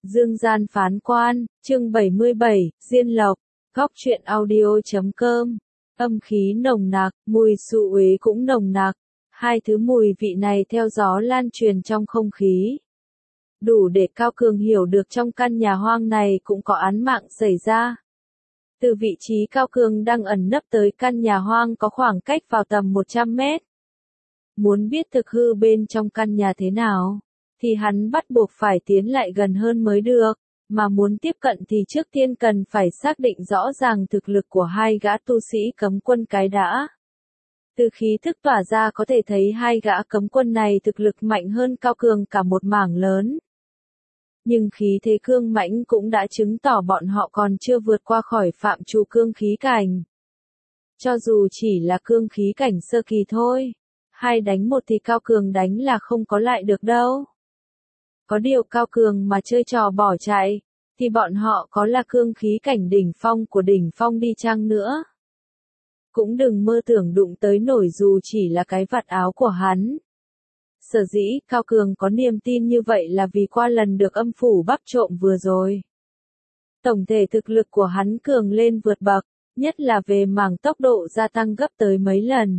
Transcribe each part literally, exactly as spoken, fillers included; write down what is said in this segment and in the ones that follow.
Dương gian phán quan, chương bảy mươi bảy, Diên Lộc, góc truyện audio chấm com. Âm khí nồng nặc, mùi xụ uế cũng nồng nặc. Hai thứ mùi vị này theo gió lan truyền trong không khí. Đủ để Cao Cường hiểu được trong căn nhà hoang này cũng có án mạng xảy ra. Từ vị trí Cao Cường đang ẩn nấp tới căn nhà hoang có khoảng cách vào tầm một trăm mét. Muốn biết thực hư bên trong căn nhà thế nào, thì hắn bắt buộc phải tiến lại gần hơn mới được, mà muốn tiếp cận thì trước tiên cần phải xác định rõ ràng thực lực của hai gã tu sĩ cấm quân cái đã. Từ khí thức tỏa ra có thể thấy hai gã cấm quân này thực lực mạnh hơn Cao Cường cả một mảng lớn. Nhưng khí thế cương mãnh cũng đã chứng tỏ bọn họ còn chưa vượt qua khỏi phạm trù cương khí cảnh. Cho dù chỉ là cương khí cảnh sơ kỳ thôi, hai đánh một thì Cao Cường đánh là không có lại được đâu. Có điều Cao Cường mà chơi trò bỏ chạy, thì bọn họ có là cương khí cảnh đỉnh phong của đỉnh phong đi chăng nữa. Cũng đừng mơ tưởng đụng tới nổi dù chỉ là cái vạt áo của hắn. Sở dĩ Cao Cường có niềm tin như vậy là vì qua lần được âm phủ bắp trộm vừa rồi. Tổng thể thực lực của hắn cường lên vượt bậc, nhất là về mảng tốc độ gia tăng gấp tới mấy lần.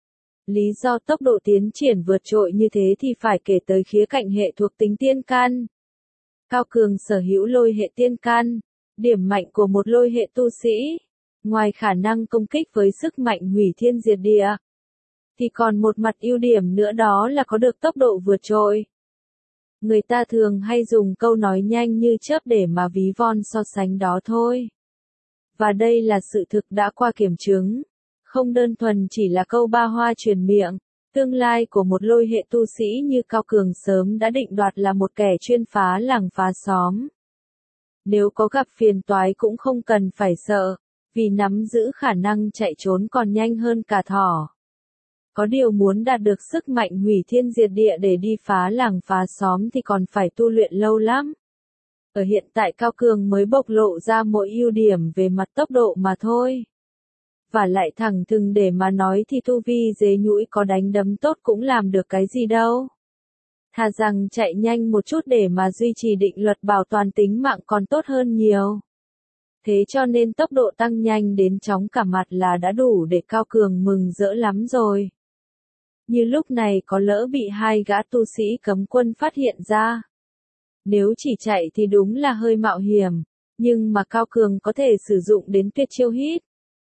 Lý do tốc độ tiến triển vượt trội như thế thì phải kể tới khía cạnh hệ thuộc tính tiên can. Cao Cường sở hữu lôi hệ tiên can, điểm mạnh của một lôi hệ tu sĩ, ngoài khả năng công kích với sức mạnh hủy thiên diệt địa, thì còn một mặt ưu điểm nữa đó là có được tốc độ vượt trội. Người ta thường hay dùng câu nói nhanh như chớp để mà ví von so sánh đó thôi. Và đây là sự thực đã qua kiểm chứng. Không đơn thuần chỉ là câu ba hoa truyền miệng, tương lai của một lôi hệ tu sĩ như Cao Cường sớm đã định đoạt là một kẻ chuyên phá làng phá xóm. Nếu có gặp phiền toái cũng không cần phải sợ, vì nắm giữ khả năng chạy trốn còn nhanh hơn cả thỏ. Có điều muốn đạt được sức mạnh hủy thiên diệt địa để đi phá làng phá xóm thì còn phải tu luyện lâu lắm. Ở hiện tại Cao Cường mới bộc lộ ra mỗi ưu điểm về mặt tốc độ mà thôi. Và lại thẳng thừng để mà nói thì tu vi dế nhũi có đánh đấm tốt cũng làm được cái gì đâu. Thà rằng chạy nhanh một chút để mà duy trì định luật bảo toàn tính mạng còn tốt hơn nhiều. Thế cho nên tốc độ tăng nhanh đến chóng cả mặt là đã đủ để Cao Cường mừng rỡ lắm rồi. Như lúc này có lỡ bị hai gã tu sĩ cấm quân phát hiện ra. Nếu chỉ chạy thì đúng là hơi mạo hiểm, nhưng mà Cao Cường có thể sử dụng đến tuyệt chiêu hít.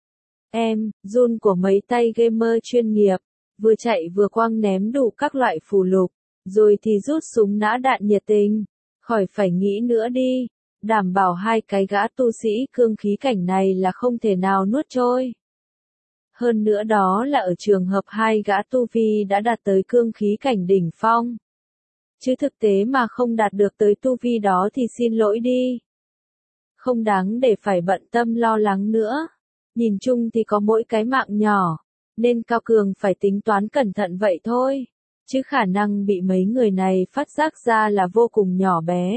Em, run của mấy tay gamer chuyên nghiệp, vừa chạy vừa quăng ném đủ các loại phù lục, rồi thì rút súng nã đạn nhiệt tình, khỏi phải nghĩ nữa đi, đảm bảo hai cái gã tu sĩ cương khí cảnh này là không thể nào nuốt trôi. Hơn nữa đó là ở trường hợp hai gã tu vi đã đạt tới cương khí cảnh đỉnh phong. Chứ thực tế mà không đạt được tới tu vi đó thì xin lỗi đi. Không đáng để phải bận tâm lo lắng nữa. Nhìn chung thì có mỗi cái mạng nhỏ, nên Cao Cường phải tính toán cẩn thận vậy thôi, chứ khả năng bị mấy người này phát giác ra là vô cùng nhỏ bé.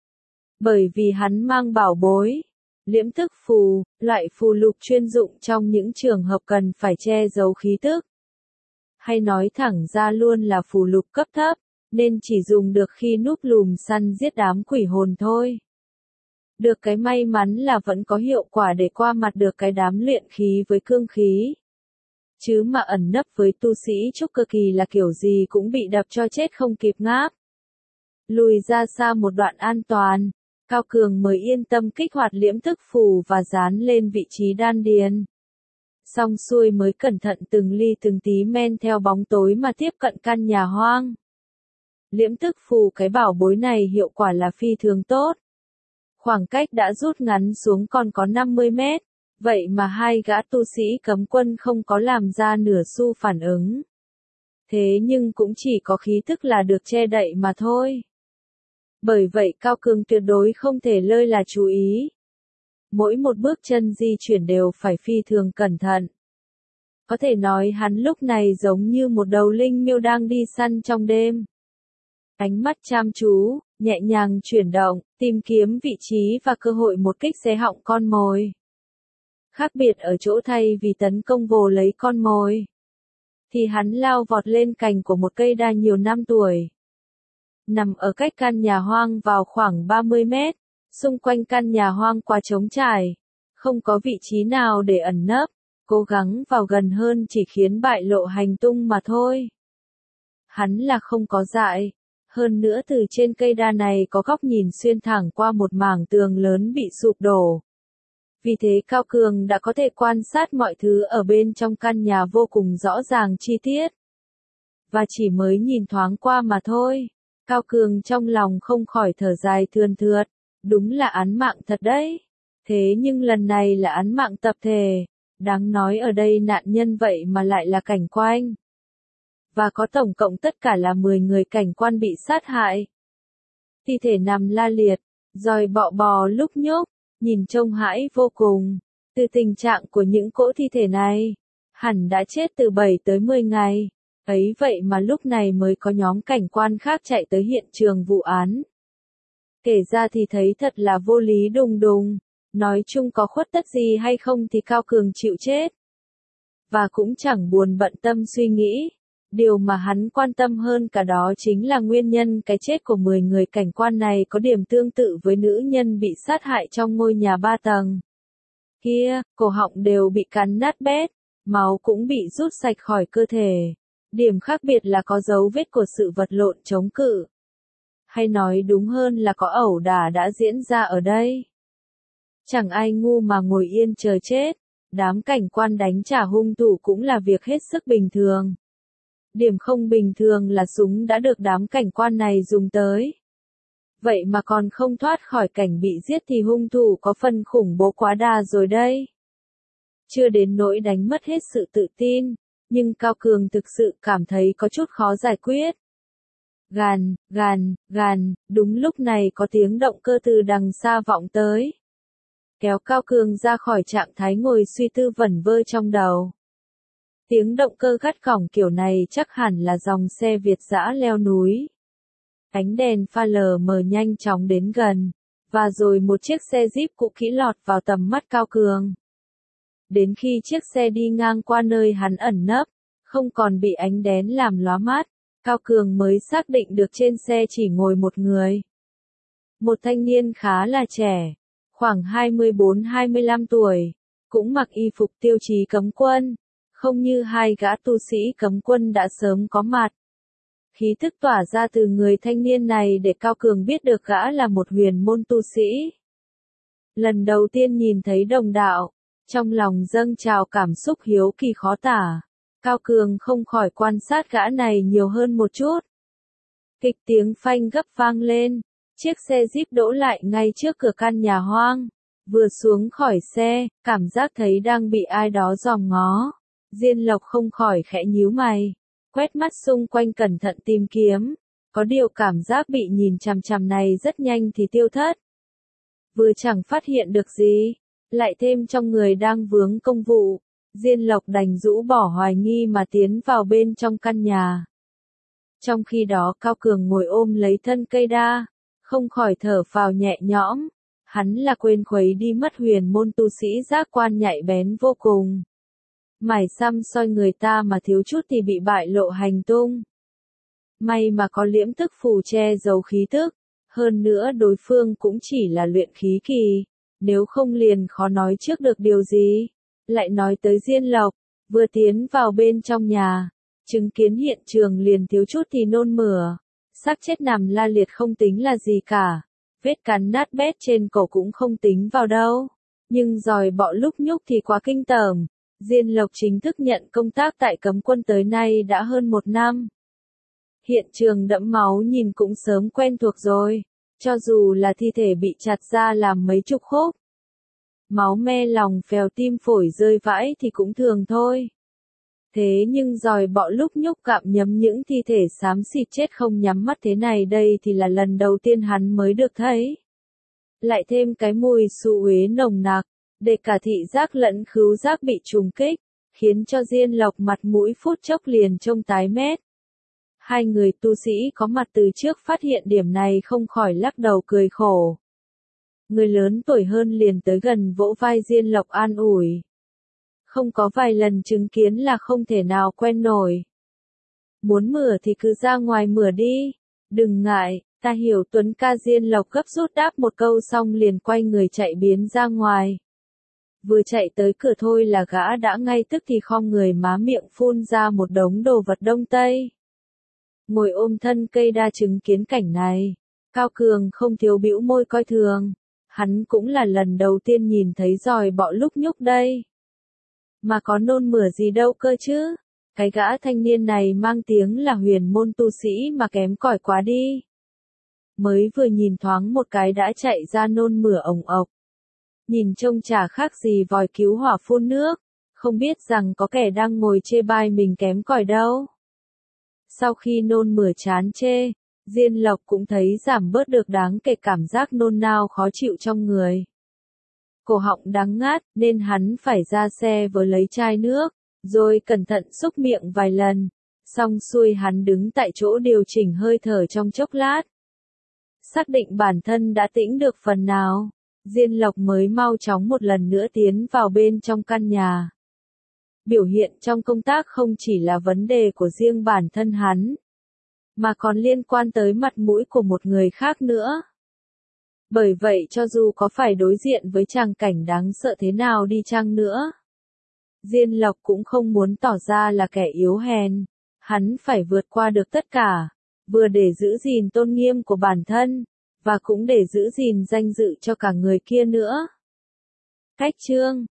Bởi vì hắn mang bảo bối, liễm thức phù, loại phù lục chuyên dụng trong những trường hợp cần phải che giấu khí tức. Hay nói thẳng ra luôn là phù lục cấp thấp, nên chỉ dùng được khi núp lùm săn giết đám quỷ hồn thôi. Được cái may mắn là vẫn có hiệu quả để qua mặt được cái đám luyện khí với cương khí. Chứ mà ẩn nấp với tu sĩ trúc cơ kỳ là kiểu gì cũng bị đập cho chết không kịp ngáp. Lùi ra xa một đoạn an toàn, Cao Cường mới yên tâm kích hoạt liễm thức phù và dán lên vị trí đan điền. Xong xuôi mới cẩn thận từng ly từng tí men theo bóng tối mà tiếp cận căn nhà hoang. Liễm thức phù cái bảo bối này hiệu quả là phi thường tốt. Khoảng cách đã rút ngắn xuống còn có năm mươi mét, vậy mà hai gã tu sĩ cấm quân không có làm ra nửa xu phản ứng. Thế nhưng cũng chỉ có khí thức là được che đậy mà thôi. Bởi vậy Cao Cường tuyệt đối không thể lơi là chú ý. Mỗi một bước chân di chuyển đều phải phi thường cẩn thận. Có thể nói hắn lúc này giống như một đầu linh miêu đang đi săn trong đêm. Ánh mắt chăm chú, nhẹ nhàng chuyển động, tìm kiếm vị trí và cơ hội một kích xé họng con mồi. Khác biệt ở chỗ thay vì tấn công vồ lấy con mồi, thì hắn lao vọt lên cành của một cây đa nhiều năm tuổi. nằm ở cách căn nhà hoang vào khoảng ba mươi mét, xung quanh căn nhà hoang quá trống trải, không có vị trí nào để ẩn nấp, cố gắng vào gần hơn chỉ khiến bại lộ hành tung mà thôi. Hắn là không có dại, hơn nữa từ trên cây đa này có góc nhìn xuyên thẳng qua một mảng tường lớn bị sụp đổ. Vì thế Cao Cường đã có thể quan sát mọi thứ ở bên trong căn nhà vô cùng rõ ràng chi tiết. Và chỉ mới nhìn thoáng qua mà thôi, Cao Cường trong lòng không khỏi thở dài thườn thượt, đúng là án mạng thật đấy. Thế nhưng lần này là án mạng tập thể, đáng nói ở đây nạn nhân vậy mà lại là cảnh quan. Và có tổng cộng tất cả là mười người cảnh quan bị sát hại. Thi thể nằm la liệt, giòi bọ bò lúc nhúc, nhìn trông hãi vô cùng. Từ tình trạng của những cỗ thi thể này, hẳn đã chết từ bảy tới mười ngày. Ấy vậy mà lúc này mới có nhóm cảnh quan khác chạy tới hiện trường vụ án. Kể ra thì thấy thật là vô lý đùng đùng. Nói chung có khuất tất gì hay không thì Cao Cường chịu chết. Và cũng chẳng buồn bận tâm suy nghĩ. Điều mà hắn quan tâm hơn cả đó chính là nguyên nhân cái chết của mười người cảnh quan này có điểm tương tự với nữ nhân bị sát hại trong ngôi nhà ba tầng. Kia, cổ họng đều bị cắn nát bét, máu cũng bị rút sạch khỏi cơ thể. Điểm khác biệt là có dấu vết của sự vật lộn chống cự. Hay nói đúng hơn là có ẩu đả đã diễn ra ở đây. Chẳng ai ngu mà ngồi yên chờ chết, đám cảnh quan đánh trả hung thủ cũng là việc hết sức bình thường. Điểm không bình thường là súng đã được đám cảnh quan này dùng tới. Vậy mà còn không thoát khỏi cảnh bị giết thì hung thủ có phần khủng bố quá đà rồi đây. Chưa đến nỗi đánh mất hết sự tự tin, nhưng Cao Cường thực sự cảm thấy có chút khó giải quyết. Gàn, gàn, gàn, đúng lúc này có tiếng động cơ từ đằng xa vọng tới. Kéo Cao Cường ra khỏi trạng thái ngồi suy tư vẩn vơ trong đầu. Tiếng động cơ gắt gỏng kiểu này chắc hẳn là dòng xe Việt dã leo núi. Ánh đèn pha lờ mờ nhanh chóng đến gần, và rồi một chiếc xe Jeep cũ kỹ lọt vào tầm mắt Cao Cường. Đến khi chiếc xe đi ngang qua nơi hắn ẩn nấp, không còn bị ánh đèn làm lóa mắt, Cao Cường mới xác định được trên xe chỉ ngồi một người. Một thanh niên khá là trẻ, khoảng hai mươi bốn hai mươi lăm tuổi, cũng mặc y phục tiêu chí cấm quân, không như hai gã tu sĩ cấm quân đã sớm có mặt. Khí thức tỏa ra từ người thanh niên này để Cao Cường biết được gã là một huyền môn tu sĩ. Lần đầu tiên nhìn thấy đồng đạo, trong lòng dâng trào cảm xúc hiếu kỳ khó tả. Cao Cường không khỏi quan sát gã này nhiều hơn một chút. Kịch tiếng phanh gấp vang lên, chiếc xe Jeep đỗ lại ngay trước cửa căn nhà hoang. Vừa xuống khỏi xe, cảm giác thấy đang bị ai đó dòm ngó. Diên Lộc không khỏi khẽ nhíu mày, quét mắt xung quanh cẩn thận tìm kiếm. Có điều cảm giác bị nhìn chằm chằm này rất nhanh thì tiêu thất. Vừa chẳng phát hiện được gì, lại thêm trong người đang vướng công vụ. Diên Lộc đành rũ bỏ hoài nghi mà tiến vào bên trong căn nhà. Trong khi đó Cao Cường ngồi ôm lấy thân cây đa, không khỏi thở phào nhẹ nhõm. Hắn là quên khuấy đi mất huyền môn tu sĩ giác quan nhạy bén vô cùng. Mải xăm soi người ta mà thiếu chút thì bị bại lộ hành tung. May mà có liễm tức phù che giấu khí tức, hơn nữa đối phương cũng chỉ là luyện khí kỳ, nếu không liền khó nói trước được điều gì. Lại nói tới Diên Lộc, vừa tiến vào bên trong nhà, chứng kiến hiện trường liền thiếu chút thì nôn mửa. Xác chết nằm la liệt không tính là gì cả, vết cắn nát bét trên cổ cũng không tính vào đâu, nhưng giòi bọ lúc nhúc thì quá kinh tởm. Diên Lộc chính thức nhận công tác tại cấm quân tới nay đã hơn một năm. Hiện trường đẫm máu nhìn cũng sớm quen thuộc rồi, cho dù là thi thể bị chặt ra làm mấy chục khúc. Máu me lòng phèo tim phổi rơi vãi thì cũng thường thôi. Thế nhưng giòi bọ lúc nhúc gặm nhấm những thi thể xám xịt chết không nhắm mắt thế này đây thì là lần đầu tiên hắn mới được thấy. Lại thêm cái mùi xú uế nồng nặc, để cả thị giác lẫn khứu giác bị trùng kích, khiến cho Diên Lộc mặt mũi phút chốc liền trông tái mét. Hai người tu sĩ có mặt từ trước phát hiện điểm này không khỏi lắc đầu cười khổ. Người lớn tuổi hơn liền tới gần vỗ vai Diên Lộc an ủi. Không có vài lần chứng kiến là không thể nào quen nổi. Muốn mửa thì cứ ra ngoài mửa đi, Đừng ngại, ta hiểu Tuấn ca. Diên Lộc gấp rút đáp một câu xong liền quay người chạy biến ra ngoài. Vừa chạy tới cửa thôi là gã đã ngay tức thì khom người má miệng phun ra một đống đồ vật Đông Tây. Ngồi ôm thân cây đa chứng kiến cảnh này, Cao Cường không thiếu bĩu môi coi thường. Hắn cũng là lần đầu tiên nhìn thấy giòi bọ lúc nhúc đây. Mà có nôn mửa gì đâu cơ chứ. Cái gã thanh niên này mang tiếng là huyền môn tu sĩ mà kém cỏi quá đi. Mới vừa nhìn thoáng một cái đã chạy ra nôn mửa ồng ộc. Nhìn trông chả khác gì vòi cứu hỏa phun nước, không biết rằng có kẻ đang ngồi chê bai mình kém cỏi đâu. Sau khi nôn mửa chán chê, Diên Lộc cũng thấy giảm bớt được đáng kể cảm giác nôn nao khó chịu trong người. Cổ họng đắng ngắt nên hắn phải ra xe với lấy chai nước, rồi cẩn thận xúc miệng vài lần. Xong xuôi hắn đứng tại chỗ điều chỉnh hơi thở trong chốc lát. Xác định bản thân đã tĩnh được phần nào, Diên Lộc mới mau chóng một lần nữa tiến vào bên trong căn nhà. Biểu hiện trong công tác không chỉ là vấn đề của riêng bản thân hắn, mà còn liên quan tới mặt mũi của một người khác nữa. Bởi vậy cho dù có phải đối diện với tràng cảnh đáng sợ thế nào đi chăng nữa, Diên Lộc cũng không muốn tỏ ra là kẻ yếu hèn. Hắn phải vượt qua được tất cả, vừa để giữ gìn tôn nghiêm của bản thân, và cũng để giữ gìn danh dự cho cả người kia nữa. Cách chương